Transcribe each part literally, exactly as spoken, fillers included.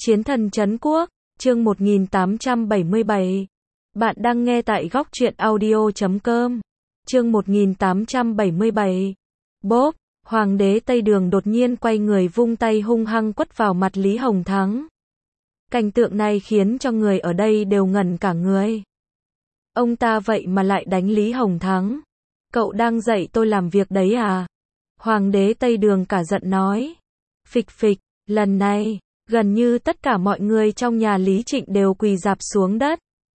Chiến thần trấn quốc, chương một nghìn tám trăm bảy mươi bảy. Bạn đang nghe tại góc truyện audio chấm com. Chương một nghìn tám trăm bảy mươi bảy. Bốp, Hoàng đế Tây Đường đột nhiên quay người vung tay hung hăng quất vào mặt Lý Hồng Thắng. Cảnh tượng này khiến cho người ở đây đều ngẩn cả người. Ông ta vậy mà lại đánh Lý Hồng Thắng. Cậu đang dạy tôi làm việc đấy à? Hoàng đế Tây Đường cả giận nói. Phịch phịch, lần này, gần như tất cả mọi người trong nhà Lý Trịnh đều quỳ rạp xuống đất.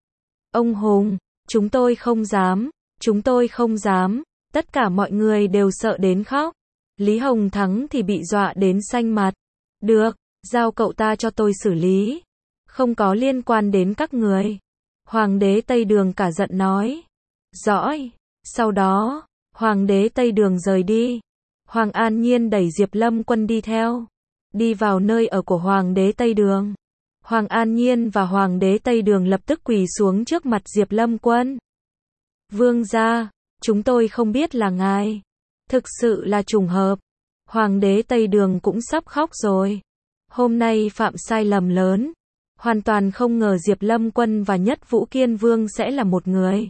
Ông Hùng, chúng tôi không dám, chúng tôi không dám, tất cả mọi người đều sợ đến khóc. Lý Hồng Thắng thì bị dọa đến xanh mặt. Được, giao cậu ta cho tôi xử lý. Không có liên quan đến các người. Hoàng đế Tây Đường cả giận nói. Giỏi. Sau đó, Hoàng đế Tây Đường rời đi. Hoàng An Nhiên đẩy Diệp Lâm Quân đi theo. Đi vào nơi ở của Hoàng đế Tây Đường. Hoàng An Nhiên và Hoàng đế Tây Đường lập tức quỳ xuống trước mặt Diệp Lâm Quân. Vương gia, chúng tôi không biết là ngài. Thực sự là trùng hợp. Hoàng đế Tây Đường cũng sắp khóc rồi. Hôm nay phạm sai lầm lớn. Hoàn toàn không ngờ Diệp Lâm Quân và Nhất Vũ Kiên Vương sẽ là một người.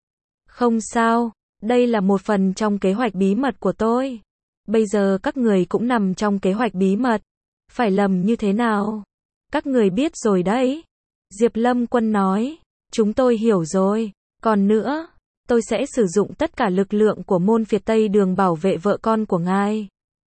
Không sao, đây là một phần trong kế hoạch bí mật của tôi. Bây giờ các người cũng nằm trong kế hoạch bí mật. Phải lầm như thế nào? Các người biết rồi đấy. Diệp Lâm Quân nói. Chúng tôi hiểu rồi. Còn nữa, tôi sẽ sử dụng tất cả lực lượng của môn phiệt Tây Đường bảo vệ vợ con của ngài.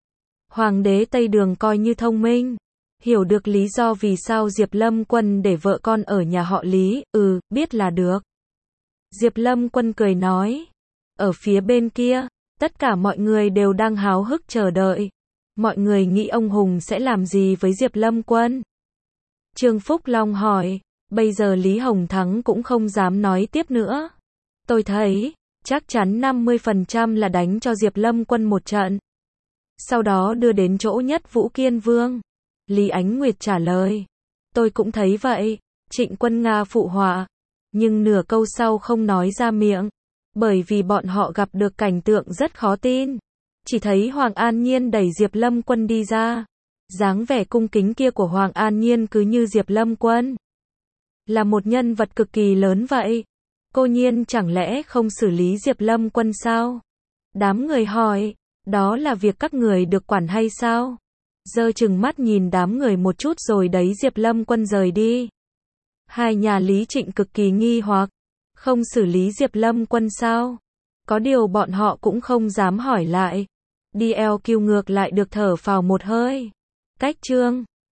Hoàng đế Tây Đường coi như thông minh. Hiểu được lý do vì sao Diệp Lâm Quân để vợ con ở nhà họ Lý. Ừ, biết là được. Diệp Lâm Quân cười nói. Ở phía bên kia, tất cả mọi người đều đang háo hức chờ đợi. Mọi người nghĩ ông Hùng sẽ làm gì với Diệp Lâm Quân? Trương Phúc Long hỏi. Bây giờ Lý Hồng Thắng cũng không dám nói tiếp nữa. Tôi thấy, chắc chắn năm mươi phần trăm là đánh cho Diệp Lâm Quân một trận. Sau đó đưa đến chỗ Nhất Vũ Kiên Vương. Lý Ánh Nguyệt trả lời. Tôi cũng thấy vậy. Trịnh Quân Nga phụ họa. Nhưng nửa câu sau không nói ra miệng. Bởi vì bọn họ gặp được cảnh tượng rất khó tin. Chỉ thấy Hoàng An Nhiên đẩy Diệp Lâm Quân đi ra. Dáng vẻ cung kính kia của Hoàng An Nhiên cứ như Diệp Lâm Quân là một nhân vật cực kỳ lớn vậy. Cô Nhiên chẳng lẽ không xử lý Diệp Lâm Quân sao? Đám người hỏi, đó là việc các người được quản hay sao? Giơ chừng mắt nhìn đám người một chút rồi đấy Diệp Lâm Quân rời đi. Hai nhà Lý Trịnh cực kỳ nghi hoặc, không xử lý Diệp Lâm Quân sao? Có điều bọn họ cũng không dám hỏi lại. Đi eo kiêu ngược lại được thở phào một hơi. Cách chương